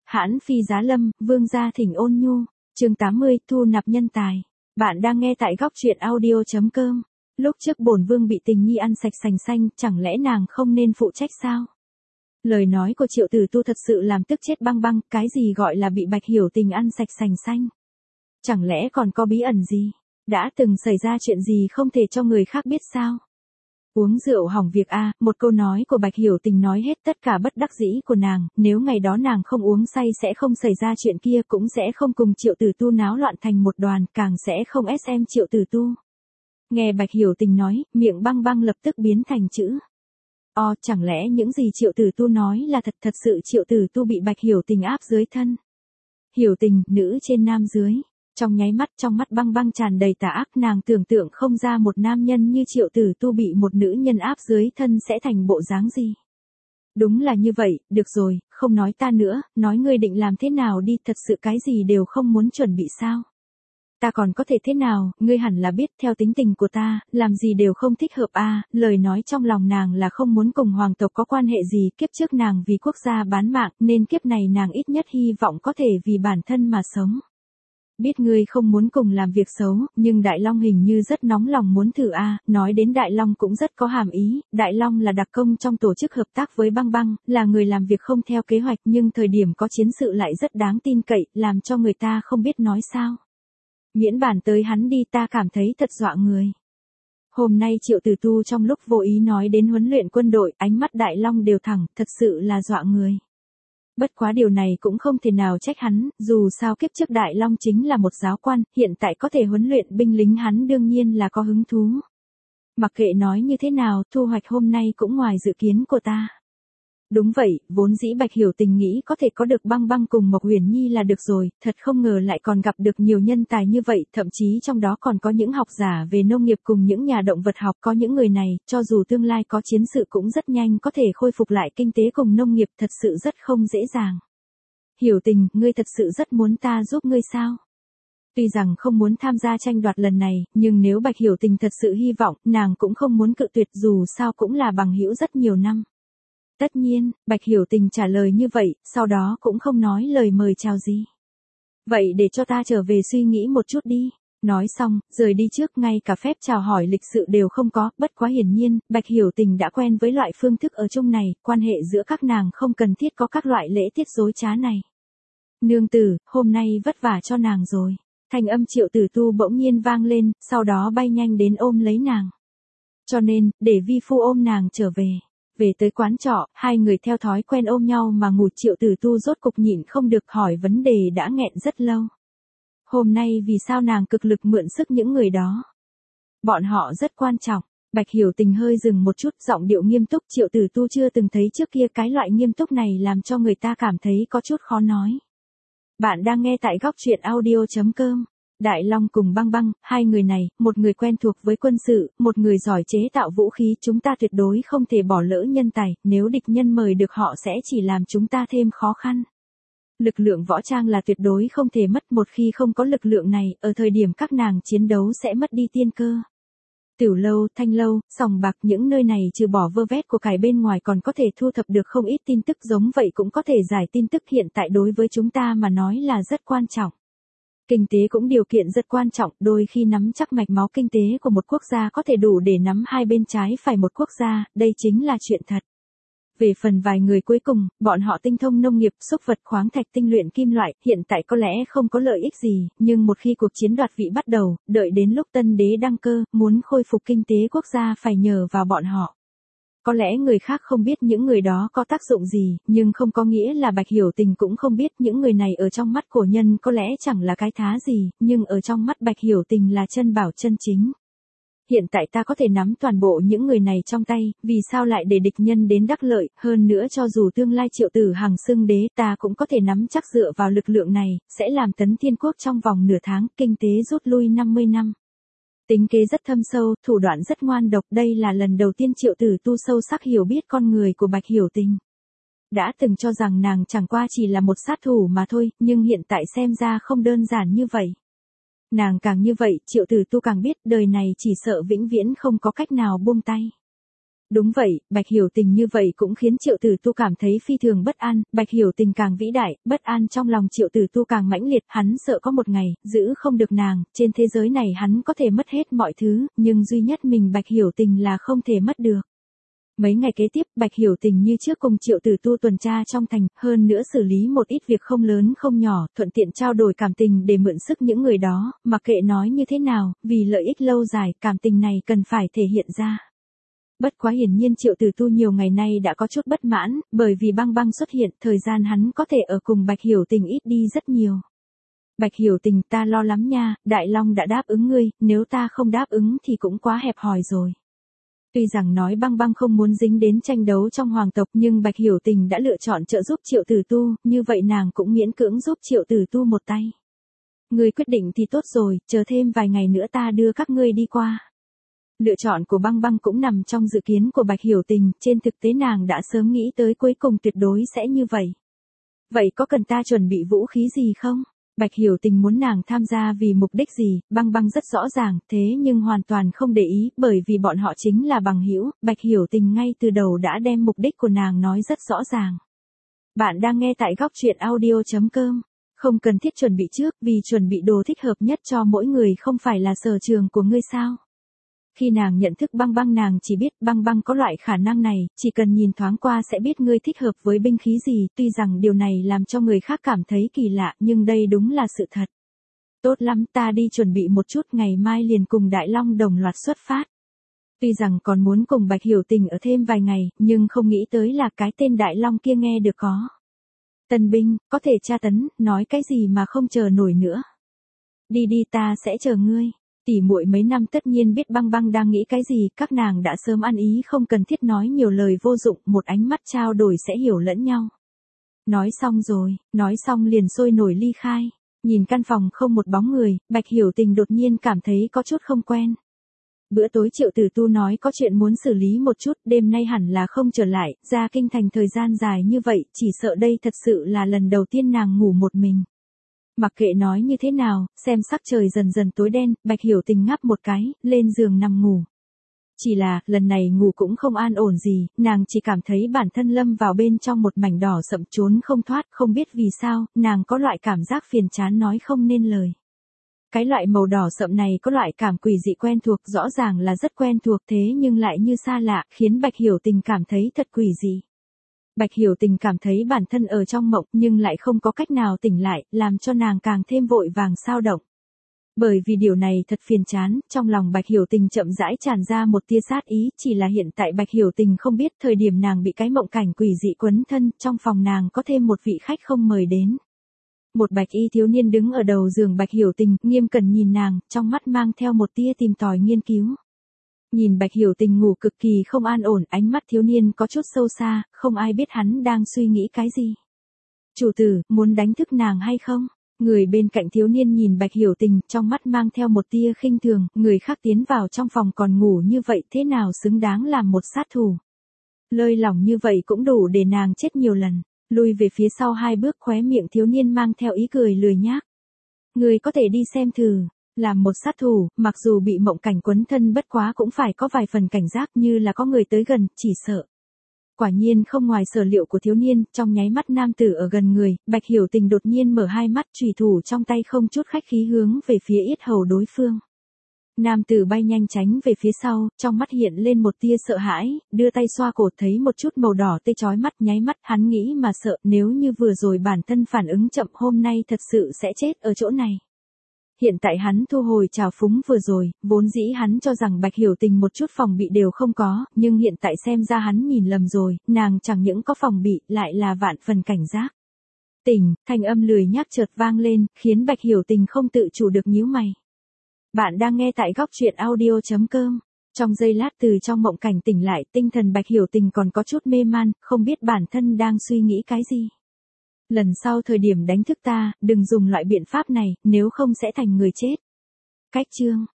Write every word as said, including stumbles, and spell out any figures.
Hãn phi giá lâm, vương gia thỉnh ôn nhu, chương tám mươi, thu nạp nhân tài. Bạn đang nghe tại góc truyện audio chấm com. Lúc trước bổn vương bị tình nhi ăn sạch sành xanh, chẳng lẽ nàng không nên phụ trách sao? Lời nói của Triệu Tử Tu thật sự làm tức chết Băng Băng, cái gì gọi là bị Bạch Hiểu Tình ăn sạch sành xanh? Chẳng lẽ còn có bí ẩn gì? Đã từng xảy ra chuyện gì không thể cho người khác biết sao? Uống rượu hỏng việc a, một câu nói của Bạch Hiểu Tình nói hết tất cả bất đắc dĩ của nàng, nếu ngày đó nàng không uống say sẽ không xảy ra chuyện kia, cũng sẽ không cùng Triệu Tử Tu náo loạn thành một đoàn, càng sẽ không ép em Triệu Tử Tu. Nghe Bạch Hiểu Tình nói, miệng Băng Băng lập tức biến thành chữ O, chẳng lẽ những gì Triệu Tử Tu nói là thật, thật sự Triệu Tử Tu bị Bạch Hiểu Tình áp dưới thân. Hiểu Tình, nữ trên nam dưới. Trong nháy mắt, trong mắt Băng Băng tràn đầy tà ác, nàng tưởng tượng không ra một nam nhân như Triệu Tử Tu bị một nữ nhân áp dưới thân sẽ thành bộ dáng gì. Đúng là như vậy, được rồi, không nói ta nữa, nói ngươi định làm thế nào đi, thật sự cái gì đều không muốn chuẩn bị sao? Ta còn có thể thế nào, ngươi hẳn là biết, theo tính tình của ta, làm gì đều không thích hợp a. À, lời nói trong lòng nàng là không muốn cùng hoàng tộc có quan hệ gì, kiếp trước nàng vì quốc gia bán mạng, nên kiếp này nàng ít nhất hy vọng có thể vì bản thân mà sống. Biết ngươi không muốn cùng làm việc xấu, nhưng Đại Long hình như rất nóng lòng muốn thử a. À, nói đến Đại Long cũng rất có hàm ý, Đại Long là đặc công trong tổ chức hợp tác với Băng Băng, là người làm việc không theo kế hoạch, nhưng thời điểm có chiến sự lại rất đáng tin cậy, làm cho người ta không biết nói sao. Miễn bản tới hắn đi, ta cảm thấy thật dọa người. Hôm nay Triệu Tử Tu trong lúc vô ý nói đến huấn luyện quân đội, ánh mắt Đại Long đều thẳng, thật sự là dọa người. Bất quá điều này cũng không thể nào trách hắn, dù sao kiếp trước Đại Long chính là một giáo quan, hiện tại có thể huấn luyện binh lính hắn đương nhiên là có hứng thú. Mặc kệ nói như thế nào, thu hoạch hôm nay cũng ngoài dự kiến của ta. Đúng vậy, vốn dĩ Bạch Hiểu Tình nghĩ có thể có được Băng Băng cùng Mộc Huyền Nhi là được rồi, thật không ngờ lại còn gặp được nhiều nhân tài như vậy, thậm chí trong đó còn có những học giả về nông nghiệp cùng những nhà động vật học, có những người này, cho dù tương lai có chiến sự cũng rất nhanh có thể khôi phục lại kinh tế cùng nông nghiệp, thật sự rất không dễ dàng. Hiểu Tình, ngươi thật sự rất muốn ta giúp ngươi sao? Tuy rằng không muốn tham gia tranh đoạt lần này, nhưng nếu Bạch Hiểu Tình thật sự hy vọng, nàng cũng không muốn cự tuyệt, dù sao cũng là bằng hữu rất nhiều năm. Tất nhiên, Bạch Hiểu Tình trả lời như vậy, sau đó cũng không nói lời mời chào gì. Vậy để cho ta trở về suy nghĩ một chút đi. Nói xong, rời đi trước, ngay cả phép chào hỏi lịch sự đều không có, bất quá hiển nhiên, Bạch Hiểu Tình đã quen với loại phương thức ở chung này, quan hệ giữa các nàng không cần thiết có các loại lễ tiết dối trá này. Nương tử, hôm nay vất vả cho nàng rồi. Thanh âm Triệu Tử Tu bỗng nhiên vang lên, sau đó bay nhanh đến ôm lấy nàng. Cho nên, để vi phu ôm nàng trở về. Về tới quán trọ, hai người theo thói quen ôm nhau mà ngủ, Triệu Tử Tu rốt cục nhịn không được hỏi vấn đề đã nghẹn rất lâu. Hôm nay vì sao nàng cực lực mượn sức những người đó? Bọn họ rất quan trọng. Bạch Hiểu Tình hơi dừng một chút, giọng điệu nghiêm túc, Triệu Tử Tu chưa từng thấy trước kia, cái loại nghiêm túc này làm cho người ta cảm thấy có chút khó nói. Bạn đang nghe tại góc truyện audio chấm com. Đại Long cùng Băng Băng, hai người này, một người quen thuộc với quân sự, một người giỏi chế tạo vũ khí, chúng ta tuyệt đối không thể bỏ lỡ nhân tài, nếu địch nhân mời được họ sẽ chỉ làm chúng ta thêm khó khăn. Lực lượng võ trang là tuyệt đối không thể mất, một khi không có lực lượng này, ở thời điểm các nàng chiến đấu sẽ mất đi tiên cơ. Tiểu lâu, thanh lâu, sòng bạc, những nơi này trừ bỏ vơ vét của cải bên ngoài còn có thể thu thập được không ít tin tức, giống vậy cũng có thể giải tin tức, hiện tại đối với chúng ta mà nói là rất quan trọng. Kinh tế cũng điều kiện rất quan trọng, đôi khi nắm chắc mạch máu kinh tế của một quốc gia có thể đủ để nắm hai bên trái phải một quốc gia, đây chính là chuyện thật. Về phần vài người cuối cùng, bọn họ tinh thông nông nghiệp, xúc vật, khoáng thạch, tinh luyện kim loại, hiện tại có lẽ không có lợi ích gì, nhưng một khi cuộc chiến đoạt vị bắt đầu, đợi đến lúc tân đế đăng cơ, muốn khôi phục kinh tế quốc gia phải nhờ vào bọn họ. Có lẽ người khác không biết những người đó có tác dụng gì, nhưng không có nghĩa là Bạch Hiểu Tình cũng không biết, những người này ở trong mắt cổ nhân có lẽ chẳng là cái thá gì, nhưng ở trong mắt Bạch Hiểu Tình là chân bảo chân chính. Hiện tại ta có thể nắm toàn bộ những người này trong tay, vì sao lại để địch nhân đến đắc lợi, hơn nữa cho dù tương lai Triệu Tử Hằng xưng đế, ta cũng có thể nắm chắc dựa vào lực lượng này, sẽ làm Tấn Thiên Quốc trong vòng nửa tháng, kinh tế rút lui năm mươi năm. Tính kế rất thâm sâu, thủ đoạn rất ngoan độc, đây là lần đầu tiên Triệu Tử Tu sâu sắc hiểu biết con người của Bạch Hiểu Tình. Đã từng cho rằng nàng chẳng qua chỉ là một sát thủ mà thôi, nhưng hiện tại xem ra không đơn giản như vậy. Nàng càng như vậy, Triệu Tử Tu càng biết đời này chỉ sợ vĩnh viễn không có cách nào buông tay. Đúng vậy, Bạch Hiểu Tình như vậy cũng khiến Triệu Tử Tu cảm thấy phi thường bất an, Bạch Hiểu Tình càng vĩ đại, bất an trong lòng Triệu Tử Tu càng mãnh liệt, hắn sợ có một ngày, giữ không được nàng, trên thế giới này hắn có thể mất hết mọi thứ, nhưng duy nhất mình Bạch Hiểu Tình là không thể mất được. Mấy ngày kế tiếp, Bạch Hiểu Tình như trước cùng Triệu Tử Tu tuần tra trong thành, hơn nữa xử lý một ít việc không lớn không nhỏ, thuận tiện trao đổi cảm tình để mượn sức những người đó, mặc kệ nói như thế nào, vì lợi ích lâu dài, cảm tình này cần phải thể hiện ra. Bất quá hiển nhiên Triệu Tử Tu nhiều ngày nay đã có chút bất mãn, bởi vì Băng Băng xuất hiện, thời gian hắn có thể ở cùng Bạch Hiểu Tình ít đi rất nhiều. Bạch Hiểu Tình, ta lo lắm nha, Đại Long đã đáp ứng ngươi, nếu ta không đáp ứng thì cũng quá hẹp hòi rồi. Tuy rằng nói Băng Băng không muốn dính đến tranh đấu trong hoàng tộc, nhưng Bạch Hiểu Tình đã lựa chọn trợ giúp Triệu Tử Tu, như vậy nàng cũng miễn cưỡng giúp Triệu Tử Tu một tay. Ngươi quyết định thì tốt rồi, chờ thêm vài ngày nữa ta đưa các ngươi đi qua. Lựa chọn của Băng Băng cũng nằm trong dự kiến của Bạch Hiểu Tình, trên thực tế nàng đã sớm nghĩ tới cuối cùng tuyệt đối sẽ như vậy. Vậy có cần ta chuẩn bị vũ khí gì không? Bạch Hiểu Tình muốn nàng tham gia vì mục đích gì, Băng Băng rất rõ ràng, thế nhưng hoàn toàn không để ý, bởi vì bọn họ chính là bằng hữu, Bạch Hiểu Tình ngay từ đầu đã đem mục đích của nàng nói rất rõ ràng. Bạn đang nghe tại góc truyện audio chấm com. Không cần thiết chuẩn bị trước, vì chuẩn bị đồ thích hợp nhất cho mỗi người không phải là sở trường của ngươi sao? Khi nàng nhận thức Băng Băng nàng chỉ biết Băng Băng có loại khả năng này, chỉ cần nhìn thoáng qua sẽ biết ngươi thích hợp với binh khí gì, tuy rằng điều này làm cho người khác cảm thấy kỳ lạ, nhưng đây đúng là sự thật. Tốt lắm, ta đi chuẩn bị một chút, ngày mai liền cùng Đại Long đồng loạt xuất phát. Tuy rằng còn muốn cùng Bạch Hiểu Tình ở thêm vài ngày, nhưng không nghĩ tới là cái tên Đại Long kia nghe được có. Tân binh, có thể tra tấn, nói cái gì mà không chờ nổi nữa. Đi đi, ta sẽ chờ ngươi. Tỷ muội mấy năm tất nhiên biết Băng Băng đang nghĩ cái gì, các nàng đã sớm ăn ý không cần thiết nói nhiều lời vô dụng, một ánh mắt trao đổi sẽ hiểu lẫn nhau. Nói xong rồi, nói xong liền sôi nổi ly khai, nhìn căn phòng không một bóng người, Bạch Hiểu Tình đột nhiên cảm thấy có chút không quen. Bữa tối Triệu Tử Tu nói có chuyện muốn xử lý một chút, đêm nay hẳn là không trở lại, ra kinh thành thời gian dài như vậy, chỉ sợ đây thật sự là lần đầu tiên nàng ngủ một mình. Mặc kệ nói như thế nào, xem sắc trời dần dần tối đen, Bạch Hiểu Tình ngáp một cái, lên giường nằm ngủ. Chỉ là, lần này ngủ cũng không an ổn gì, nàng chỉ cảm thấy bản thân lâm vào bên trong một mảnh đỏ sậm trốn không thoát, không biết vì sao, nàng có loại cảm giác phiền chán nói không nên lời. Cái loại màu đỏ sậm này có loại cảm quỷ dị quen thuộc, rõ ràng là rất quen thuộc thế nhưng lại như xa lạ, khiến Bạch Hiểu Tình cảm thấy thật quỷ dị. Bạch Hiểu Tình cảm thấy bản thân ở trong mộng nhưng lại không có cách nào tỉnh lại, làm cho nàng càng thêm vội vàng xao động. Bởi vì điều này thật phiền chán, trong lòng Bạch Hiểu Tình chậm rãi tràn ra một tia sát ý, chỉ là hiện tại Bạch Hiểu Tình không biết thời điểm nàng bị cái mộng cảnh quỷ dị quấn thân, trong phòng nàng có thêm một vị khách không mời đến. Một bạch y thiếu niên đứng ở đầu giường Bạch Hiểu Tình, nghiêm cẩn nhìn nàng, trong mắt mang theo một tia tìm tòi nghiên cứu. Nhìn Bạch Hiểu Tình ngủ cực kỳ không an ổn, ánh mắt thiếu niên có chút sâu xa, không ai biết hắn đang suy nghĩ cái gì. Chủ tử, muốn đánh thức nàng hay không? Người bên cạnh thiếu niên nhìn Bạch Hiểu Tình, trong mắt mang theo một tia khinh thường, người khác tiến vào trong phòng còn ngủ như vậy thế nào xứng đáng làm một sát thủ. Lơi lỏng như vậy cũng đủ để nàng chết nhiều lần, lui về phía sau hai bước khóe miệng thiếu niên mang theo ý cười lười nhác. Người có thể đi xem thử. Làm một sát thủ, mặc dù bị mộng cảnh quấn thân bất quá cũng phải có vài phần cảnh giác như là có người tới gần, chỉ sợ. Quả nhiên không ngoài sở liệu của thiếu niên, trong nháy mắt nam tử ở gần người, Bạch Hiểu Tình đột nhiên mở hai mắt, chùy thủ trong tay không chút khách khí hướng về phía yết hầu đối phương. Nam tử bay nhanh tránh về phía sau, trong mắt hiện lên một tia sợ hãi, đưa tay xoa cổ thấy một chút màu đỏ tê chói mắt, nháy mắt hắn nghĩ mà sợ, nếu như vừa rồi bản thân phản ứng chậm hôm nay thật sự sẽ chết ở chỗ này. Hiện tại hắn thu hồi trào phúng vừa rồi, vốn dĩ hắn cho rằng Bạch Hiểu Tình một chút phòng bị đều không có, nhưng hiện tại xem ra hắn nhìn lầm rồi, nàng chẳng những có phòng bị, lại là vạn phần cảnh giác. Tỉnh, thanh âm lười nhác chợt vang lên, khiến Bạch Hiểu Tình không tự chủ được nhíu mày. Bạn đang nghe tại góc truyện audio chấm com. Trong giây lát từ trong mộng cảnh tỉnh lại, tinh thần Bạch Hiểu Tình còn có chút mê man, không biết bản thân đang suy nghĩ cái gì. Lần sau thời điểm đánh thức ta, đừng dùng loại biện pháp này, nếu không sẽ thành người chết. Cách chương